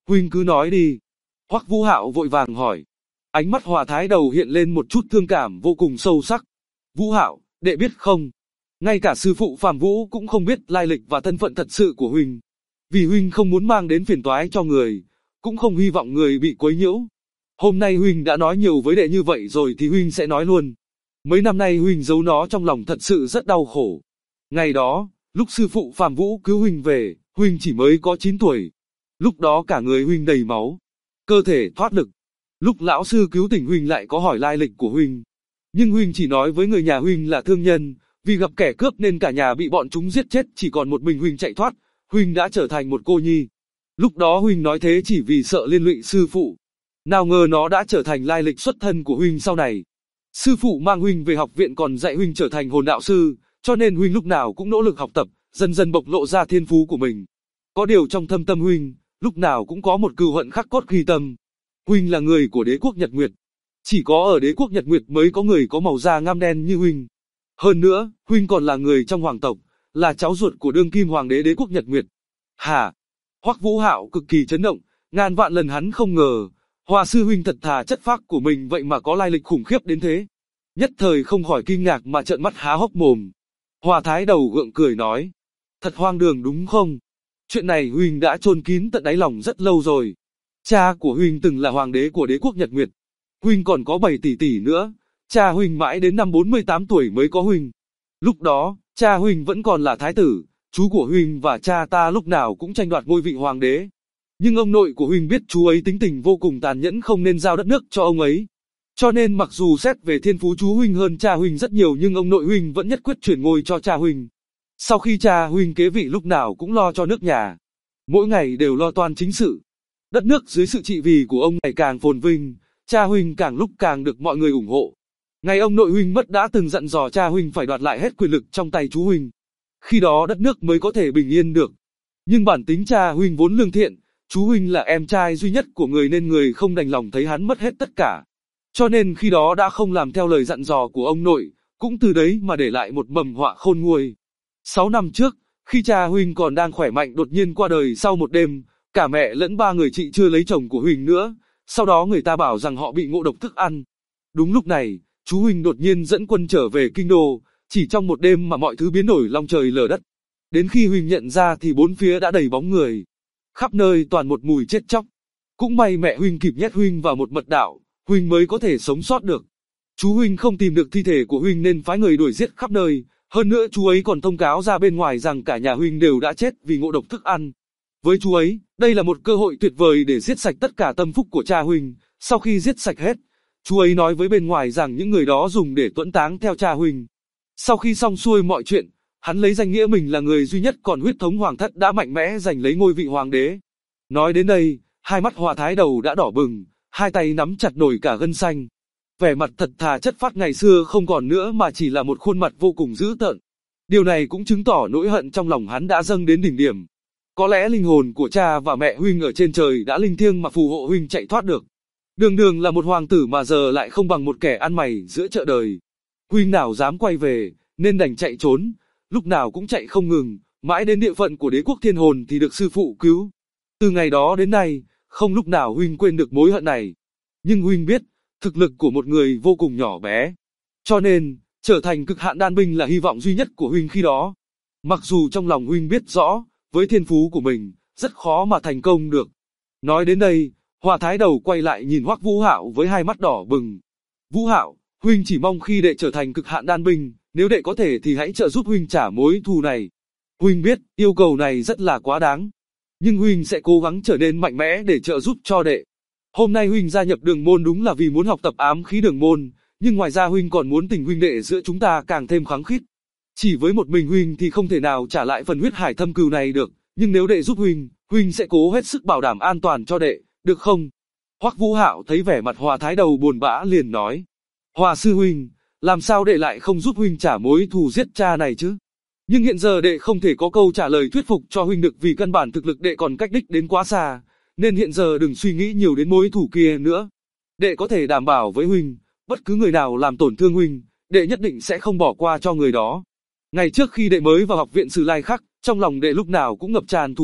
Huynh cứ nói đi. Hoắc Vũ Hạo vội vàng hỏi. Ánh mắt Hòa Thái Đầu hiện lên một chút thương cảm vô cùng sâu sắc. Vũ Hạo, đệ biết không? Ngay cả sư phụ Phạm Vũ cũng không biết lai lịch và thân phận thật sự của huynh. Vì huynh không muốn mang đến phiền toái cho người, cũng không hy vọng người bị quấy nhiễu. Hôm nay huynh đã nói nhiều với đệ như vậy rồi thì huynh sẽ nói luôn. Mấy năm nay huynh giấu nó trong lòng thật sự rất đau khổ. Ngày đó, lúc sư phụ Phạm Vũ cứu huynh về, huynh chỉ mới có 9 tuổi. Lúc đó cả người huynh đầy máu, cơ thể thoát lực. Lúc lão sư cứu tỉnh huynh lại có hỏi lai lịch của huynh. Nhưng huynh chỉ nói với người nhà huynh là thương nhân, vì gặp kẻ cướp nên cả nhà bị bọn chúng giết chết, chỉ còn một mình huynh chạy thoát, huynh đã trở thành một cô nhi. Lúc đó huynh nói thế chỉ vì sợ liên lụy sư phụ. Nào ngờ nó đã trở thành lai lịch xuất thân của huynh sau này. Sư phụ mang huynh về học viện còn dạy huynh trở thành hồn đạo sư, cho nên huynh lúc nào cũng nỗ lực học tập, dần dần bộc lộ ra thiên phú của mình. Có điều trong thâm tâm huynh, lúc nào cũng có một cừu hận khắc cốt ghi tâm. Huynh là người của đế quốc Nhật Nguyệt. Chỉ có ở đế quốc Nhật Nguyệt mới có người có màu da ngăm đen như huynh. Hơn nữa, huynh còn là người trong hoàng tộc, là cháu ruột của đương kim hoàng đế đế quốc Nhật Nguyệt. Hả? Hoắc Vũ Hạo cực kỳ chấn động, ngàn vạn lần hắn không ngờ, Hòa sư huynh thật thà chất phác của mình vậy mà có lai lịch khủng khiếp đến thế. Nhất thời không khỏi kinh ngạc mà trợn mắt há hốc mồm. Hòa Thái Đầu gượng cười nói, thật hoang đường đúng không? Chuyện này huynh đã chôn kín tận đáy lòng rất lâu rồi. Cha của huynh từng là hoàng đế của đế quốc Nhật Nguyệt. Huynh còn có 7 tỷ tỷ nữa. Cha huynh mãi đến năm 48 tuổi mới có huynh. Lúc đó, cha huynh vẫn còn là thái tử. Chú của huynh và cha ta lúc nào cũng tranh đoạt ngôi vị hoàng đế. Nhưng ông nội của huynh biết chú ấy tính tình vô cùng tàn nhẫn, không nên giao đất nước cho ông ấy. Cho nên mặc dù xét về thiên phú chú huynh hơn cha huynh rất nhiều, nhưng ông nội huynh vẫn nhất quyết chuyển ngôi cho cha huynh. Sau khi cha huynh kế vị lúc nào cũng lo cho nước nhà. Mỗi ngày đều lo toan chính sự. Đất nước dưới sự trị vì của ông ngày càng phồn vinh, cha huynh càng lúc càng được mọi người ủng hộ. Ngày ông nội huynh mất đã từng dặn dò cha huynh phải đoạt lại hết quyền lực trong tay chú huynh. Khi đó đất nước mới có thể bình yên được. Nhưng bản tính cha huynh vốn lương thiện, chú huynh là em trai duy nhất của người nên người không đành lòng thấy hắn mất hết tất cả. Cho nên khi đó đã không làm theo lời dặn dò của ông nội, cũng từ đấy mà để lại một mầm họa khôn nguôi. 6 năm trước, khi cha huynh còn đang khỏe mạnh đột nhiên qua đời sau một đêm, cả mẹ lẫn 3 người chị chưa lấy chồng của huynh nữa, sau đó người ta bảo rằng họ bị ngộ độc thức ăn. Đúng lúc này, chú huynh đột nhiên dẫn quân trở về kinh đô, chỉ trong một đêm mà mọi thứ biến đổi long trời lở đất. Đến khi huynh nhận ra thì bốn phía đã đầy bóng người, khắp nơi toàn một mùi chết chóc. Cũng may mẹ huynh kịp nhét huynh vào một mật đạo, huynh mới có thể sống sót được. Chú huynh không tìm được thi thể của huynh nên phái người đuổi giết khắp nơi, hơn nữa chú ấy còn thông cáo ra bên ngoài rằng cả nhà huynh đều đã chết vì ngộ độc thức ăn. Với chú ấy, đây là một cơ hội tuyệt vời để giết sạch tất cả tâm phúc của cha huynh. Sau khi giết sạch hết, chú ấy nói với bên ngoài rằng những người đó dùng để tuẫn táng theo cha huynh. Sau khi xong xuôi mọi chuyện, hắn lấy danh nghĩa mình là người duy nhất còn huyết thống hoàng thất đã mạnh mẽ giành lấy ngôi vị hoàng đế. Nói đến đây, hai mắt Hòa Thái Đầu đã đỏ bừng, hai tay nắm chặt nổi cả gân xanh. Vẻ mặt thật thà chất phác ngày xưa không còn nữa mà chỉ là một khuôn mặt vô cùng dữ tợn. Điều này cũng chứng tỏ nỗi hận trong lòng hắn đã dâng đến đỉnh điểm. Có lẽ linh hồn của cha và mẹ huynh ở trên trời đã linh thiêng mà phù hộ huynh chạy thoát được. Đường đường là một hoàng tử mà giờ lại không bằng một kẻ ăn mày giữa chợ đời. Huynh nào dám quay về, nên đành chạy trốn, lúc nào cũng chạy không ngừng, mãi đến địa phận của đế quốc thiên hồn thì được sư phụ cứu. Từ ngày đó đến nay, không lúc nào huynh quên được mối hận này. Nhưng huynh biết, thực lực của một người vô cùng nhỏ bé. Cho nên, trở thành cực hạn đan binh là hy vọng duy nhất của huynh khi đó. Mặc dù trong lòng huynh biết rõ, với thiên phú của mình, rất khó mà thành công được. Nói đến đây, Hòa Thái Đầu quay lại nhìn Hoắc Vũ Hạo với hai mắt đỏ bừng. Vũ Hạo, huynh chỉ mong khi đệ trở thành cực hạn đan binh, nếu đệ có thể thì hãy trợ giúp huynh trả mối thù này. Huynh biết, yêu cầu này rất là quá đáng. Nhưng huynh sẽ cố gắng trở nên mạnh mẽ để trợ giúp cho đệ. Hôm nay huynh gia nhập đường môn đúng là vì muốn học tập ám khí đường môn, nhưng ngoài ra huynh còn muốn tình huynh đệ giữa chúng ta càng thêm khăng khít. Chỉ với một mình huynh thì không thể nào trả lại phần huyết hải thâm cừu này được, nhưng nếu đệ giúp huynh, huynh sẽ cố hết sức bảo đảm an toàn cho đệ, được không? Hoắc Vũ Hạo thấy vẻ mặt Hòa Thái Đầu buồn bã liền nói: Hòa sư huynh, làm sao đệ lại không giúp huynh trả mối thù giết cha này chứ? Nhưng hiện giờ đệ không thể có câu trả lời thuyết phục cho huynh được vì căn bản thực lực đệ còn cách đích đến quá xa, nên hiện giờ đừng suy nghĩ nhiều đến mối thù kia nữa. Đệ có thể đảm bảo với huynh, bất cứ người nào làm tổn thương huynh, đệ nhất định sẽ không bỏ qua cho người đó. Ngày trước khi đệ mới vào học viện Sử Lai Khắc, trong lòng đệ lúc nào cũng ngập tràn thù hận,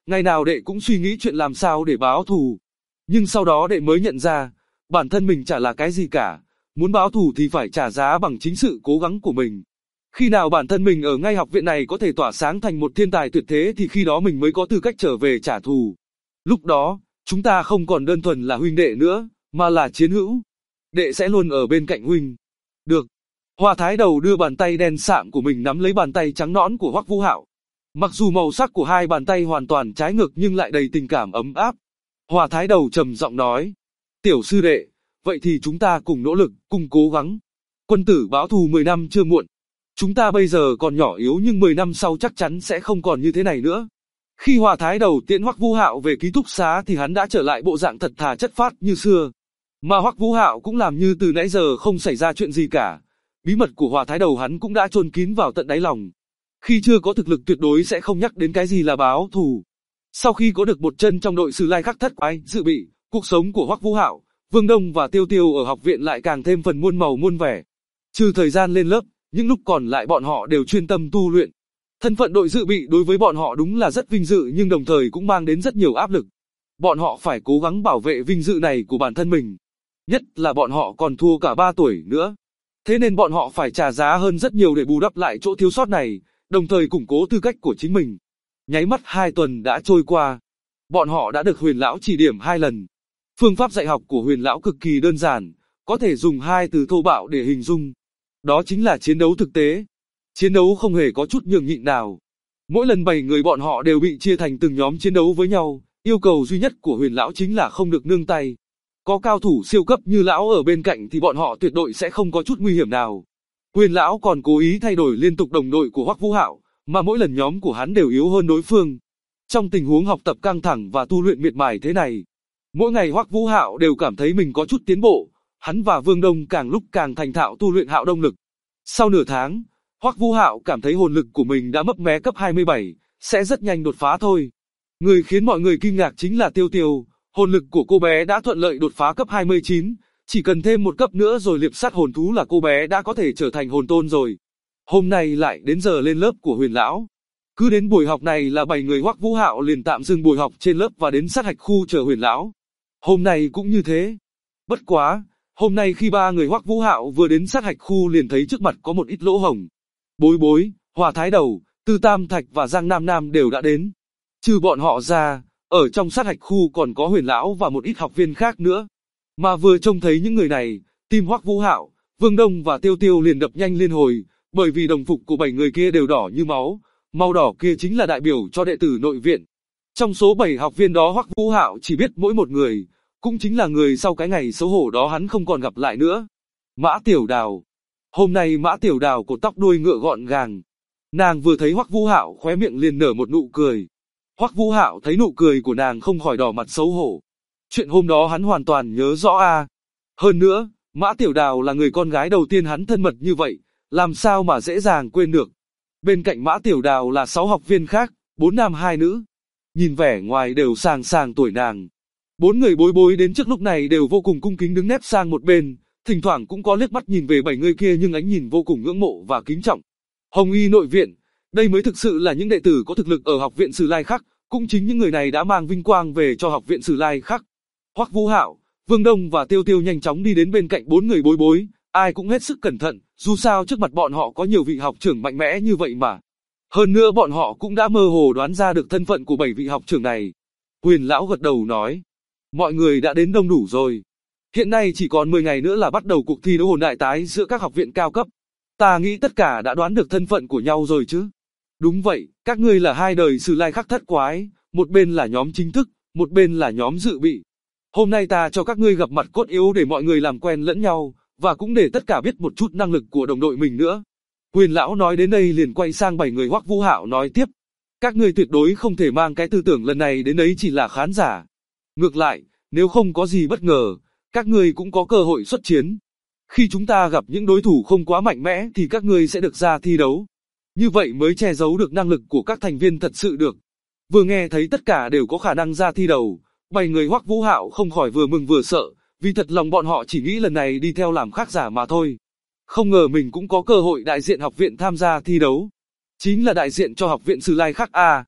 ngày nào đệ cũng suy nghĩ chuyện làm sao để báo thù. Nhưng sau đó đệ mới nhận ra, bản thân mình chả là cái gì cả, muốn báo thù thì phải trả giá bằng chính sự cố gắng của mình. Khi nào bản thân mình ở ngay học viện này có thể tỏa sáng thành một thiên tài tuyệt thế thì khi đó mình mới có tư cách trở về trả thù. Lúc đó, chúng ta không còn đơn thuần là huynh đệ nữa, mà là chiến hữu. Đệ sẽ luôn ở bên cạnh huynh. Được. Hoa Thái Đầu đưa bàn tay đen sạm của mình nắm lấy bàn tay trắng nõn của Hoắc Vũ Hạo. Mặc dù màu sắc của hai bàn tay hoàn toàn trái ngược nhưng lại đầy tình cảm ấm áp. Hoa Thái Đầu trầm giọng nói, tiểu sư đệ, vậy thì chúng ta cùng nỗ lực, cùng cố gắng. Quân tử báo thù 10 năm chưa muộn. Chúng ta bây giờ còn nhỏ yếu nhưng 10 năm sau chắc chắn sẽ không còn như thế này nữa. Khi Hoa Thái Đầu tiễn Hoắc Vũ Hạo về ký túc xá thì hắn đã trở lại bộ dạng thật thà chất phác như xưa. Mà Hoắc Vũ Hạo cũng làm như từ nãy giờ không xảy ra chuyện gì cả. Bí mật của Hoa Thái Đầu hắn cũng đã chôn kín vào tận đáy lòng. Khi chưa có thực lực tuyệt đối sẽ không nhắc đến cái gì là báo thù. Sau khi có được một chân trong đội Sử Lai Khắc thất quái dự bị, cuộc sống của Hoắc Vũ Hạo, Vương Đông và Tiêu Tiêu ở học viện lại càng thêm phần muôn màu muôn vẻ. Trừ thời gian lên lớp, những lúc còn lại bọn họ đều chuyên tâm tu luyện. Thân phận đội dự bị đối với bọn họ đúng là rất vinh dự nhưng đồng thời cũng mang đến rất nhiều áp lực. Bọn họ phải cố gắng bảo vệ vinh dự này của bản thân mình. Nhất là bọn họ còn thua cả 3 tuổi nữa. Thế nên bọn họ phải trả giá hơn rất nhiều để bù đắp lại chỗ thiếu sót này, đồng thời củng cố tư cách của chính mình. Nháy mắt 2 tuần đã trôi qua. Bọn họ đã được Huyền Lão chỉ điểm 2 lần. Phương pháp dạy học của Huyền Lão cực kỳ đơn giản, có thể dùng 2 từ thô bạo để hình dung. Đó chính là chiến đấu thực tế. Chiến đấu không hề có chút nhường nhịn nào. Mỗi lần 7 người bọn họ đều bị chia thành từng nhóm chiến đấu với nhau, yêu cầu duy nhất của Huyền Lão chính là không được nương tay. Có cao thủ siêu cấp như Lão ở bên cạnh thì bọn họ tuyệt đối sẽ không có chút nguy hiểm nào. Huyền Lão còn cố ý thay đổi liên tục đồng đội của Hoắc Vũ Hạo, mà mỗi lần nhóm của hắn đều yếu hơn đối phương. Trong tình huống học tập căng thẳng và tu luyện miệt mài thế này, mỗi ngày Hoắc Vũ Hạo đều cảm thấy mình có chút tiến bộ, hắn và Vương Đông càng lúc càng thành thạo tu luyện hạo đông lực. Sau nửa tháng, Hoắc Vũ Hạo cảm thấy hồn lực của mình đã mấp mé cấp 27, sẽ rất nhanh đột phá thôi. Người khiến mọi người kinh ngạc chính là Tiêu Tiêu, hồn lực của cô bé đã thuận lợi đột phá cấp 29, chỉ cần thêm một cấp nữa rồi liệp sát hồn thú là cô bé đã có thể trở thành hồn tôn rồi. Hôm nay lại đến giờ lên lớp của Huyền Lão. Cứ đến buổi học này là 7 người Hoắc Vũ Hạo liền tạm dừng buổi học trên lớp và đến sát hạch khu chờ Huyền Lão. Hôm nay cũng như thế. Bất quá, hôm nay khi 3 người Hoắc Vũ Hạo vừa đến sát hạch khu liền thấy trước mặt có một ít lỗ hổng. Bối Bối, Hoa Thái Đầu, Tư Tam Thạch và Giang Nam Nam đều đã đến. Trừ bọn họ ra, ở trong sát hạch khu còn có Huyền Lão và một ít học viên khác nữa. Mà vừa trông thấy những người này, tim Hoắc Vũ Hạo, Vương Đông và Tiêu Tiêu liền đập nhanh liên hồi, bởi vì đồng phục của 7 người kia đều đỏ như máu, màu đỏ kia chính là đại biểu cho đệ tử nội viện. Trong số 7 học viên đó Hoắc Vũ Hạo chỉ biết mỗi một người, cũng chính là người sau cái ngày xấu hổ đó hắn không còn gặp lại nữa. Mã Tiểu Đào. Hôm nay Mã Tiểu Đào cột tóc đuôi ngựa gọn gàng. Nàng vừa thấy Hoắc Vũ Hạo khóe miệng liền nở một nụ cười. Hoắc Vũ Hạo thấy nụ cười của nàng không khỏi đỏ mặt xấu hổ. Chuyện hôm đó hắn hoàn toàn nhớ rõ a. Hơn nữa, Mã Tiểu Đào là người con gái đầu tiên hắn thân mật như vậy, làm sao mà dễ dàng quên được. Bên cạnh Mã Tiểu Đào là 6 học viên khác, 4 nam 2 nữ. Nhìn vẻ ngoài đều sàng sàng tuổi nàng. 4 người Bối Bối đến trước lúc này đều vô cùng cung kính đứng nép sang một bên, thỉnh thoảng cũng có liếc mắt nhìn về 7 người kia nhưng ánh nhìn vô cùng ngưỡng mộ và kính trọng. Hồng Y nội viện, đây mới thực sự là những đệ tử có thực lực ở học viện Sử Lai Khắc, cũng chính những người này đã mang vinh quang về cho học viện Sử Lai Khắc. Hoắc Vũ Hạo, Vương Đông và Tiêu Tiêu nhanh chóng đi đến bên cạnh 4 người Bối Bối, ai cũng hết sức cẩn thận, dù sao trước mặt bọn họ có nhiều vị học trưởng mạnh mẽ như vậy mà. Hơn nữa bọn họ cũng đã mơ hồ đoán ra được thân phận của 7 vị học trưởng này. Huyền Lão gật đầu nói, mọi người đã đến đông đủ rồi. Hiện nay chỉ còn 10 ngày nữa là bắt đầu cuộc thi đấu hồn đại tái giữa các học viện cao cấp. Ta nghĩ tất cả đã đoán được thân phận của nhau rồi chứ. Đúng vậy, các ngươi là 2 đời Sử Lai Khắc thất quái, một bên là nhóm chính thức, một bên là nhóm dự bị. Hôm nay ta cho các ngươi gặp mặt cốt yếu để mọi người làm quen lẫn nhau, và cũng để tất cả biết một chút năng lực của đồng đội mình nữa. Huyền Lão nói đến đây liền quay sang 7 người Hoắc Vũ Hạo nói tiếp. Các ngươi tuyệt đối không thể mang cái tư tưởng lần này đến đấy chỉ là khán giả. Ngược lại, nếu không có gì bất ngờ, các ngươi cũng có cơ hội xuất chiến. Khi chúng ta gặp những đối thủ không quá mạnh mẽ thì các ngươi sẽ được ra thi đấu. Như vậy mới che giấu được năng lực của các thành viên thật sự được. Vừa nghe thấy tất cả đều có khả năng ra thi đấu, 7 người Hoắc Vũ Hạo không khỏi vừa mừng vừa sợ, vì thật lòng bọn họ chỉ nghĩ lần này đi theo làm khác giả mà thôi. Không ngờ mình cũng có cơ hội đại diện học viện tham gia thi đấu. Chính là đại diện cho học viện Sử Lai Khắc a.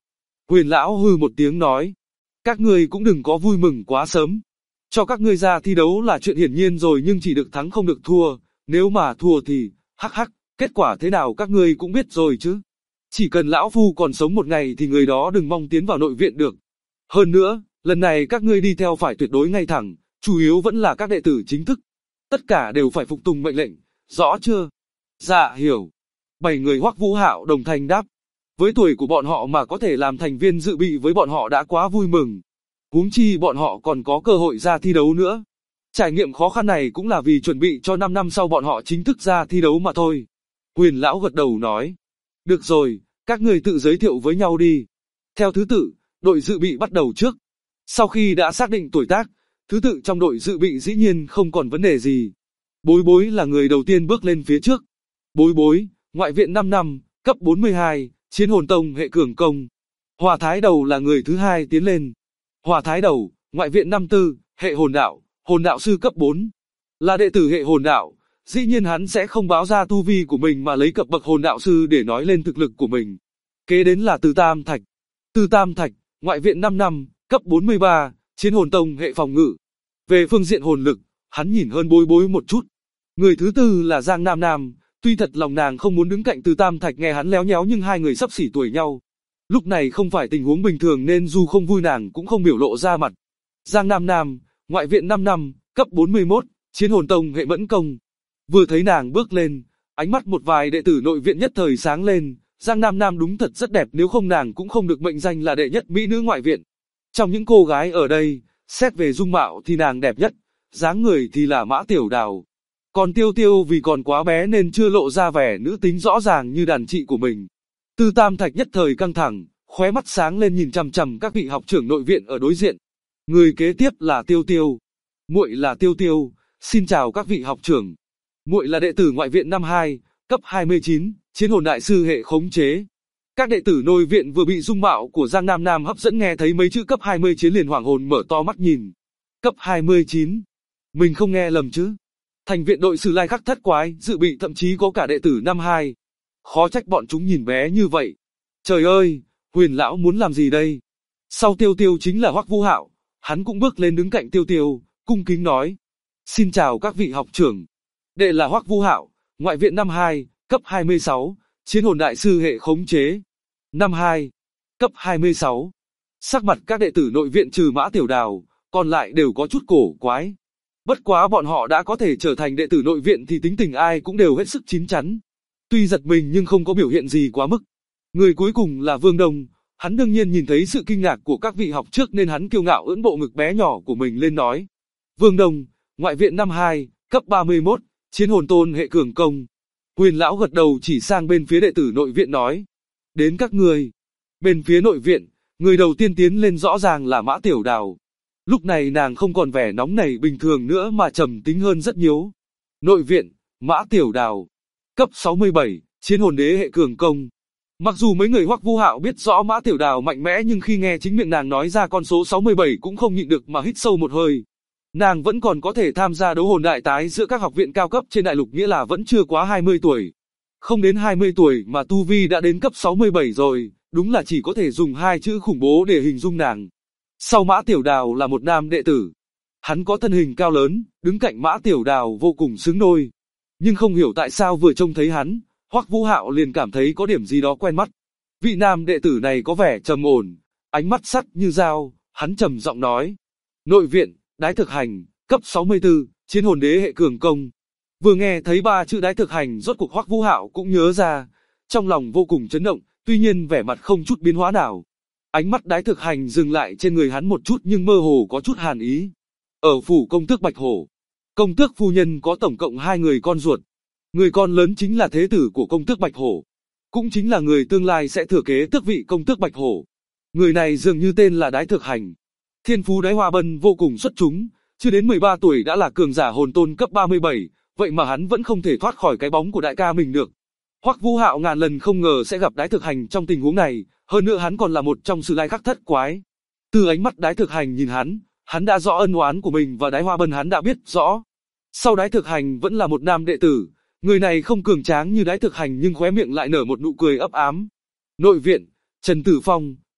Huyền lão hừ một tiếng nói, các ngươi cũng đừng có vui mừng quá sớm. Cho các ngươi ra thi đấu là chuyện hiển nhiên rồi, nhưng chỉ được thắng không được thua, nếu mà thua thì, hắc hắc, kết quả thế nào các ngươi cũng biết rồi chứ. Chỉ cần lão phu còn sống một ngày thì người đó đừng mong tiến vào nội viện được. Hơn nữa, lần này các ngươi đi theo phải tuyệt đối ngay thẳng, chủ yếu vẫn là các đệ tử chính thức. Tất cả đều phải phục tùng mệnh lệnh, rõ chưa? Dạ hiểu. 7 người Hoắc Vũ Hạo đồng thanh đáp. Với tuổi của bọn họ mà có thể làm thành viên dự bị với bọn họ đã quá vui mừng. Huống chi bọn họ còn có cơ hội ra thi đấu nữa. Trải nghiệm khó khăn này cũng là vì chuẩn bị cho 5 năm sau bọn họ chính thức ra thi đấu mà thôi. Huyền lão gật đầu nói. Được rồi, các người tự giới thiệu với nhau đi. Theo thứ tự, đội dự bị bắt đầu trước. Sau khi đã xác định tuổi tác, thứ tự trong đội dự bị dĩ nhiên không còn vấn đề gì. Bối bối là người đầu tiên bước lên phía trước. Bối bối, ngoại viện 5 năm, cấp 42, chiến hồn tông hệ cường công. Hỏa Thái Đầu là người thứ hai tiến lên. Hỏa Thái Đầu, ngoại viện 54, hệ hồn đạo sư cấp 4. Là đệ tử hệ hồn đạo, dĩ nhiên hắn sẽ không báo ra tu vi của mình mà lấy cấp bậc hồn đạo sư để nói lên thực lực của mình. Kế đến là Từ Tam Thạch. Từ Tam Thạch, ngoại viện 5 năm, cấp 43, chiến hồn tông hệ phòng ngự. Về phương diện hồn lực, hắn nhìn hơn bối bối một chút. Người thứ tư là Giang Nam Nam, tuy thật lòng nàng không muốn đứng cạnh Từ Tam Thạch nghe hắn léo nhéo nhưng hai người sắp xỉ tuổi nhau. Lúc này không phải tình huống bình thường nên dù không vui nàng cũng không biểu lộ ra mặt. Giang Nam Nam, ngoại viện 5 năm, cấp 41, chiến hồn tông hệ mẫn công. Vừa thấy nàng bước lên, ánh mắt một vài đệ tử nội viện nhất thời sáng lên. Giang Nam Nam đúng thật rất đẹp, nếu không nàng cũng không được mệnh danh là đệ nhất mỹ nữ ngoại viện. Trong những cô gái ở đây, xét về dung mạo thì nàng đẹp nhất, dáng người thì là Mã Tiểu Đào. Còn Tiêu Tiêu vì còn quá bé nên chưa lộ ra vẻ nữ tính rõ ràng như đàn chị của mình. Từ Tam Thạch nhất thời căng thẳng, khóe mắt sáng lên nhìn chằm chằm các vị học trưởng nội viện ở đối diện. Người kế tiếp là Tiêu Tiêu. Muội là Tiêu Tiêu, xin chào các vị học trưởng. Muội là đệ tử ngoại viện năm 2, cấp 29, chiến hồn đại sư hệ khống chế. Các đệ tử nội viện vừa bị dung mạo của Giang Nam Nam hấp dẫn nghe thấy mấy chữ cấp 20 chiến liền hoảng hồn mở to mắt nhìn. Cấp 29? Mình không nghe lầm chứ? Thành viện đội Sử Lai Khắc Thất Quái, dự bị thậm chí có cả đệ tử năm 2. Khó trách bọn chúng nhìn bé như vậy. Trời ơi, Huyền lão muốn làm gì đây? Sau Tiêu Tiêu chính là Hoắc Vũ Hạo, hắn cũng bước lên đứng cạnh Tiêu Tiêu, cung kính nói: "Xin chào các vị học trưởng. Đệ là Hoắc Vũ Hạo, ngoại viện năm 2, cấp 26, chiến hồn đại sư hệ khống chế. Năm 2, cấp 26." Sắc mặt các đệ tử nội viện trừ Mã Tiểu Đào, còn lại đều có chút cổ quái. Bất quá bọn họ đã có thể trở thành đệ tử nội viện thì tính tình ai cũng đều hết sức chín chắn. Tuy giật mình nhưng không có biểu hiện gì quá mức. Người cuối cùng là Vương Đông, hắn đương nhiên nhìn thấy sự kinh ngạc của các vị học trước nên hắn kiêu ngạo ưỡn bộ ngực bé nhỏ của mình lên nói: "Vương Đông, ngoại viện năm 2, cấp 31, chiến hồn tôn hệ cường công." Huyền lão gật đầu chỉ sang bên phía đệ tử nội viện nói: "Đến các người." Bên phía nội viện, người đầu tiên tiến lên rõ ràng là Mã Tiểu Đào. Lúc này nàng không còn vẻ nóng nảy bình thường nữa mà trầm tính hơn rất nhiều. Nội viện, Mã Tiểu Đào, cấp 67, chiến hồn đế hệ cường công. Mặc dù mấy người Hoắc Vũ Hạo biết rõ Mã Tiểu Đào mạnh mẽ nhưng khi nghe chính miệng nàng nói ra con số 67 cũng không nhịn được mà hít sâu một hơi. Nàng vẫn còn có thể tham gia đấu hồn đại tái giữa các học viện cao cấp trên đại lục, nghĩa là vẫn chưa quá 20 tuổi. Không đến 20 tuổi mà tu vi đã đến cấp 67 rồi, đúng là chỉ có thể dùng hai chữ khủng bố để hình dung nàng. Sau Mã Tiểu Đào là một nam đệ tử. Hắn có thân hình cao lớn, đứng cạnh Mã Tiểu Đào vô cùng xứng đôi. Nhưng không hiểu tại sao vừa trông thấy hắn, Hoắc Vũ Hạo liền cảm thấy có điểm gì đó quen mắt. Vị nam đệ tử này có vẻ trầm ổn, ánh mắt sắt như dao, hắn trầm giọng nói: "Nội viện, Đái Thực Hành, cấp 64, chiến hồn đế hệ cường công." Vừa nghe thấy ba chữ Đái Thực Hành rốt cuộc Hoắc Vũ Hạo cũng nhớ ra, trong lòng vô cùng chấn động, tuy nhiên vẻ mặt không chút biến hóa nào. Ánh mắt Đái Thực Hành dừng lại trên người hắn một chút nhưng mơ hồ có chút hàn ý. Ở phủ công tước Bạch Hổ, công tước phu nhân có tổng cộng 2 người con ruột. Người con lớn chính là thế tử của công tước Bạch Hổ, cũng chính là người tương lai sẽ thừa kế tước vị công tước Bạch Hổ. Người này dường như tên là Đái Thực Hành. Thiên phú Đái Hoa Bân vô cùng xuất chúng, chưa đến 13 tuổi đã là cường giả hồn tôn cấp 37, vậy mà hắn vẫn không thể thoát khỏi cái bóng của đại ca mình được. Hoắc Vũ Hạo ngàn lần không ngờ sẽ gặp Đái Thực Hành trong tình huống này, hơn nữa hắn còn là một trong Sử Lai Khắc Thất Quái. Từ ánh mắt Đái Thực Hành nhìn hắn đã rõ ân oán của mình và Đái Hoa Bân hắn đã biết rõ. Sau Đái Thực Hành vẫn là một nam đệ tử, người này không cường tráng như Đái Thực Hành nhưng khóe miệng lại nở một nụ cười ấp ám. Nội viện, Trần Tử Phong,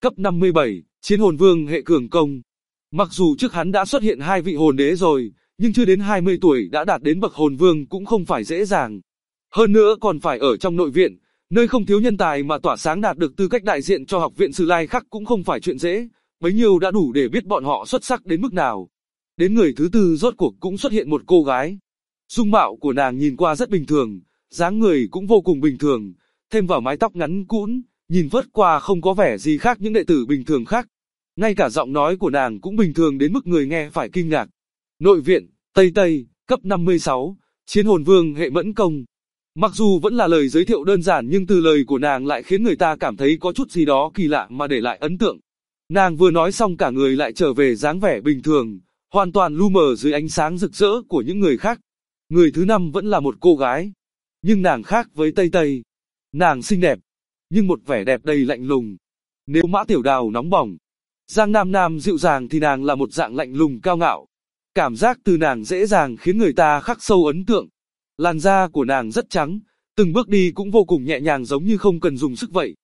cấp 57, chiến hồn vương hệ cường công. Mặc dù trước hắn đã xuất hiện hai vị hồn đế rồi, nhưng chưa đến 20 tuổi đã đạt đến bậc hồn vương cũng không phải dễ dàng. Hơn nữa còn phải ở trong nội viện, nơi không thiếu nhân tài mà tỏa sáng đạt được tư cách đại diện cho học viện Sử Lai Khắc cũng không phải chuyện dễ, bấy nhiêu đã đủ để biết bọn họ xuất sắc đến mức nào. Đến người thứ tư rốt cuộc cũng xuất hiện một cô gái. Dung mạo của nàng nhìn qua rất bình thường, dáng người cũng vô cùng bình thường, thêm vào mái tóc ngắn cũn, nhìn vớt qua không có vẻ gì khác những đệ tử bình thường khác. Ngay cả giọng nói của nàng cũng bình thường đến mức người nghe phải kinh ngạc. Nội viện, Tây Tây, cấp 56, chiến hồn vương hệ mẫn công. Mặc dù vẫn là lời giới thiệu đơn giản nhưng từ lời của nàng lại khiến người ta cảm thấy có chút gì đó kỳ lạ mà để lại ấn tượng. Nàng vừa nói xong cả người lại trở về dáng vẻ bình thường, hoàn toàn lu mờ dưới ánh sáng rực rỡ của những người khác. Người thứ năm vẫn là một cô gái. Nhưng nàng khác với Tây Tây. Nàng xinh đẹp, nhưng một vẻ đẹp đầy lạnh lùng. Nếu Mã Tiểu Đào nóng bỏng, Giang Nam Nam dịu dàng thì nàng là một dạng lạnh lùng cao ngạo. Cảm giác từ nàng dễ dàng khiến người ta khắc sâu ấn tượng. Làn da của nàng rất trắng, từng bước đi cũng vô cùng nhẹ nhàng giống như không cần dùng sức vậy.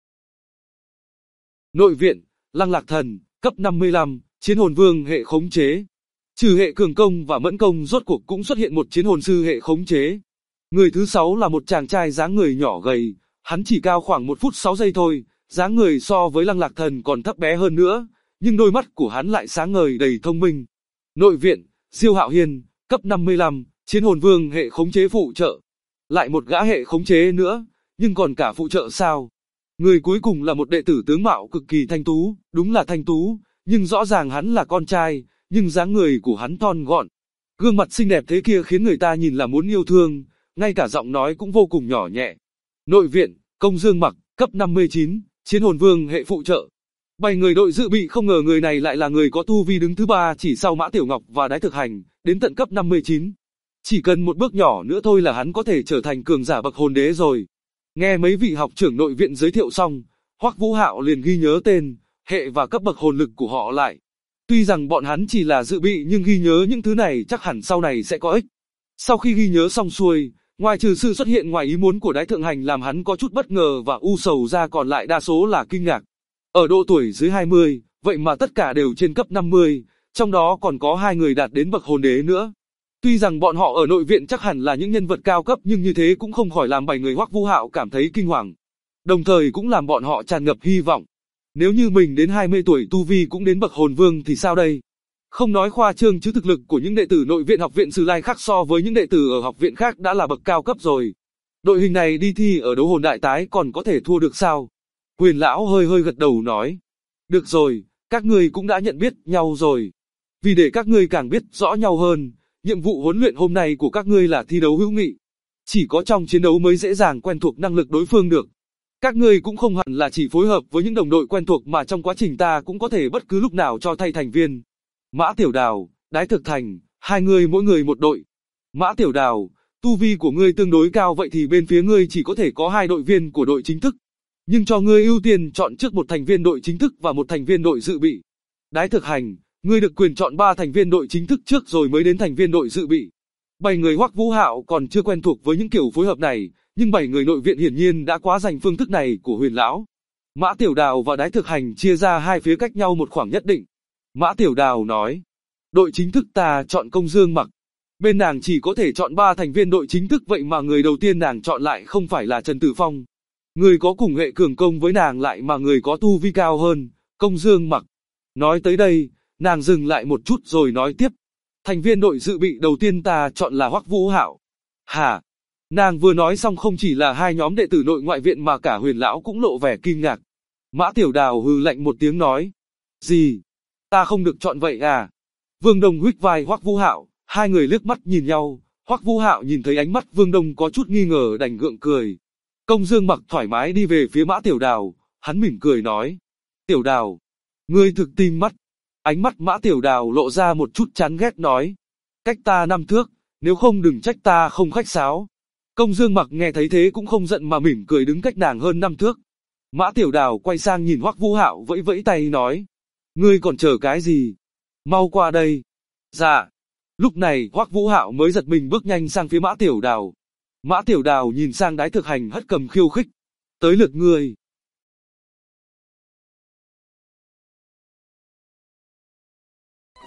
Nội viện, Lăng Lạc Thần, cấp 55, chiến hồn vương hệ khống chế. Trừ hệ cường công và mẫn công rốt cuộc cũng xuất hiện một chiến hồn sư hệ khống chế. Người thứ 6 là một chàng trai dáng người nhỏ gầy, hắn chỉ cao khoảng 1 phút 6 giây thôi, dáng người so với Lăng Lạc Thần còn thấp bé hơn nữa, nhưng đôi mắt của hắn lại sáng ngời đầy thông minh. Nội viện, Diêu Hạo Hiên, cấp 55, chiến hồn vương hệ khống chế phụ trợ. Lại một gã hệ khống chế nữa, nhưng còn cả phụ trợ sao? Người cuối cùng là một đệ tử tướng mạo cực kỳ thanh tú, đúng là thanh tú, nhưng rõ ràng hắn là con trai, nhưng dáng người của hắn thon gọn. Gương mặt xinh đẹp thế kia khiến người ta nhìn là muốn yêu thương, ngay cả giọng nói cũng vô cùng nhỏ nhẹ. Nội viện, Công Dương Mặc, cấp 59, chiến hồn vương hệ phụ trợ. 7 người đội dự bị không ngờ người này lại là người có tu vi đứng thứ 3 chỉ sau Mã Tiểu Ngọc và Đái Thực Hành, đến tận cấp 59. Chỉ cần một bước nhỏ nữa thôi là hắn có thể trở thành cường giả bậc hồn đế rồi. Nghe mấy vị học trưởng nội viện giới thiệu xong, Hoắc Vũ Hạo liền ghi nhớ tên, hệ và cấp bậc hồn lực của họ lại. Tuy rằng bọn hắn chỉ là dự bị nhưng ghi nhớ những thứ này chắc hẳn sau này sẽ có ích. Sau khi ghi nhớ xong xuôi, ngoài trừ sự xuất hiện ngoài ý muốn của Đái Thượng Hành làm hắn có chút bất ngờ và u sầu ra còn lại đa số là kinh ngạc. Ở độ tuổi dưới 20, vậy mà tất cả đều trên cấp 50, trong đó còn có 2 người đạt đến bậc hồn đế nữa. Tuy rằng bọn họ ở nội viện chắc hẳn là những nhân vật cao cấp nhưng như thế cũng không khỏi làm 7 người Hoắc Vũ Hạo cảm thấy kinh hoàng. Đồng thời cũng làm bọn họ tràn ngập hy vọng. Nếu như mình đến 20 tuổi tu vi cũng đến bậc hồn vương thì sao đây? Không nói khoa trương chứ thực lực của những đệ tử nội viện học viện Sử Lai Khắc so với những đệ tử ở học viện khác đã là bậc cao cấp rồi. Đội hình này đi thi ở đấu hồn đại tái còn có thể thua được sao? Huyền lão hơi gật đầu nói. Được rồi, các ngươi cũng đã nhận biết nhau rồi. Vì để các ngươi càng biết rõ nhau hơn, nhiệm vụ huấn luyện hôm nay của các ngươi là thi đấu hữu nghị. Chỉ có trong chiến đấu mới dễ dàng quen thuộc năng lực đối phương được. Các ngươi cũng không hẳn là chỉ phối hợp với những đồng đội quen thuộc mà trong quá trình ta cũng có thể bất cứ lúc nào cho thay thành viên. Mã Tiểu Đào, Đái Thực Thành, 2 người mỗi người một đội. Mã Tiểu Đào, tu vi của ngươi tương đối cao vậy thì bên phía ngươi chỉ có thể có 2 đội viên của đội chính thức. Nhưng cho ngươi ưu tiên chọn trước một thành viên đội chính thức và một thành viên đội dự bị. Đái Thực Hành, ngươi được quyền chọn 3 thành viên đội chính thức trước rồi mới đến thành viên đội dự bị. 7 người Hoắc Vũ Hạo còn chưa quen thuộc với những kiểu phối hợp này, nhưng 7 người nội viện hiển nhiên đã quá dành phương thức này của Huyền lão. Mã Tiểu Đào và Đái Thực Hành chia ra hai phía cách nhau một khoảng nhất định. Mã Tiểu Đào nói, đội chính thức ta chọn Công Dương Mặc. Bên nàng chỉ có thể chọn 3 thành viên đội chính thức vậy mà người đầu tiên nàng chọn lại không phải là Trần Tử Phong. Người có cùng hệ cường công với nàng lại mà người có tu vi cao hơn, Công Dương Mặc. Nói tới đây, nàng dừng lại một chút rồi nói tiếp. Thành viên đội dự bị đầu tiên ta chọn là Hoắc Vũ Hạo. Hả? Nàng vừa nói xong không chỉ là 2 nhóm đệ tử nội ngoại viện mà cả Huyền lão cũng lộ vẻ kinh ngạc. Mã Tiểu Đào hừ lạnh một tiếng nói. Gì? Ta không được chọn vậy à? Vương Đông huých vai Hoắc Vũ Hạo, 2 người liếc mắt nhìn nhau. Hoắc Vũ Hạo nhìn thấy ánh mắt Vương Đông có chút nghi ngờ đành gượng cười. Công Dương Mặc thoải mái đi về phía Mã Tiểu Đào, hắn mỉm cười nói. Tiểu Đào, ngươi thực tinh mắt. Ánh mắt Mã Tiểu Đào lộ ra một chút chán ghét nói. Cách ta 5 thước, nếu không đừng trách ta không khách sáo. Công Dương Mặc nghe thấy thế cũng không giận mà mỉm cười đứng cách nàng hơn 5 thước. Mã Tiểu Đào quay sang nhìn Hoắc Vũ Hạo vẫy vẫy tay nói. Ngươi còn chờ cái gì? Mau qua đây. Dạ. Lúc này Hoắc Vũ Hạo mới giật mình bước nhanh sang phía Mã Tiểu Đào. Mã Tiểu Đào nhìn sang Đái Thực Hành hất cầm khiêu khích. Tới lượt ngươi.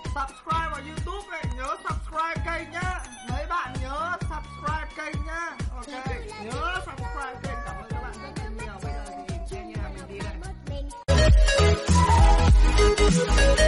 subscribe vào YouTube ấy, nhớ subscribe kênh nhá. Mấy bạn nhớ subscribe kênh nhá. Ok, nhớ subscribe kênh. Cảm ơn các bạn rất là nhiều. Bây giờ thì về nhà mình đi đây.